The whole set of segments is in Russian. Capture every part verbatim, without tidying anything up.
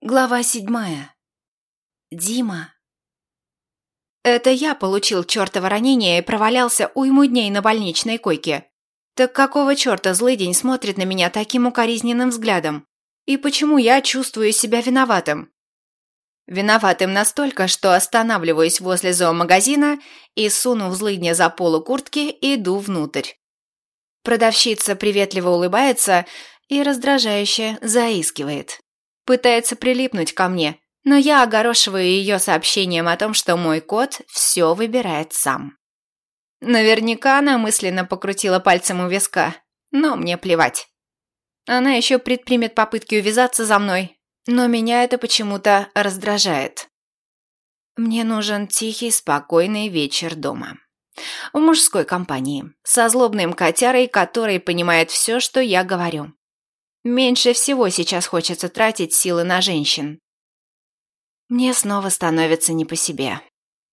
Глава седьмая. Дима. Это я получил чертово ранение и провалялся уйму дней на больничной койке. Так какого черта злыдень смотрит на меня таким укоризненным взглядом? И почему я чувствую себя виноватым? Виноватым настолько, что останавливаюсь возле зоомагазина и, сунув злыдня за полу куртки, иду внутрь. Продавщица приветливо улыбается и раздражающе заискивает. Пытается прилипнуть ко мне, но я огорошиваю ее сообщением о том, что мой кот все выбирает сам. Наверняка она мысленно покрутила пальцем у виска, но мне плевать. Она еще предпримет попытки увязаться за мной, но меня это почему-то раздражает. Мне нужен тихий, спокойный вечер дома. В мужской компании, со злобным котярой, который понимает все, что я говорю. Меньше всего сейчас хочется тратить силы на женщин. Мне снова становится не по себе.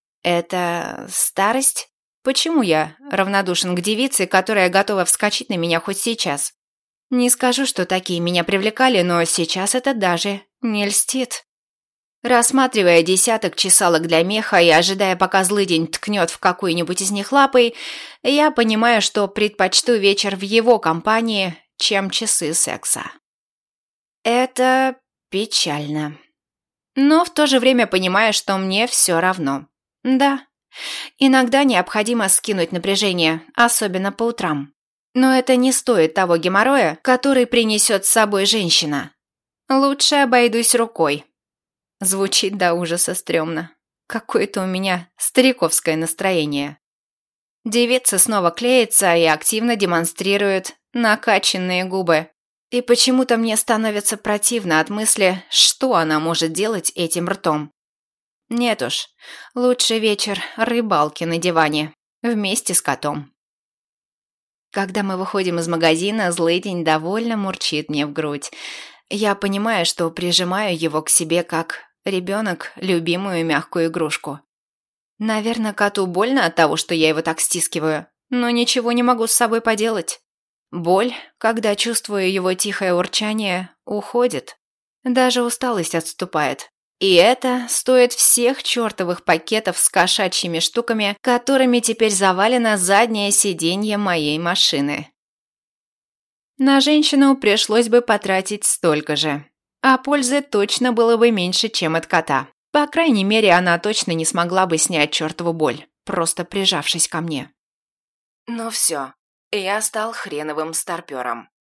Это старость? Почему я равнодушен к девице, которая готова вскочить на меня хоть сейчас? Не скажу, что такие меня привлекали, но сейчас это даже не льстит. Рассматривая десяток чесалок для меха и ожидая, пока злыдень ткнет в какую-нибудь из них лапой, я понимаю, что предпочту вечер в его компании, чем часы секса. Это печально. Но в то же время понимаю, что мне все равно. Да, иногда необходимо скинуть напряжение, особенно по утрам. Но это не стоит того геморроя, который принесет с собой женщина. Лучше обойдусь рукой. Звучит до ужаса стрёмно. Какое-то у меня стариковское настроение. Девица снова клеится и активно демонстрирует накачанные губы. И почему-то мне становится противно от мысли, что она может делать этим ртом. Нет уж, лучше вечер рыбалки на диване, вместе с котом. Когда мы выходим из магазина, злыдень довольно мурчит мне в грудь. Я понимаю, что прижимаю его к себе, как ребенок любимую мягкую игрушку. Наверное, коту больно от того, что я его так стискиваю, но ничего не могу с собой поделать. Боль, когда чувствую его тихое урчание, уходит. Даже усталость отступает. И это стоит всех чертовых пакетов с кошачьими штуками, которыми теперь завалено заднее сиденье моей машины. На женщину пришлось бы потратить столько же. А пользы точно было бы меньше, чем от кота. По крайней мере, она точно не смогла бы снять чертову боль, просто прижавшись ко мне. Ну все, я стал хреновым старпёром.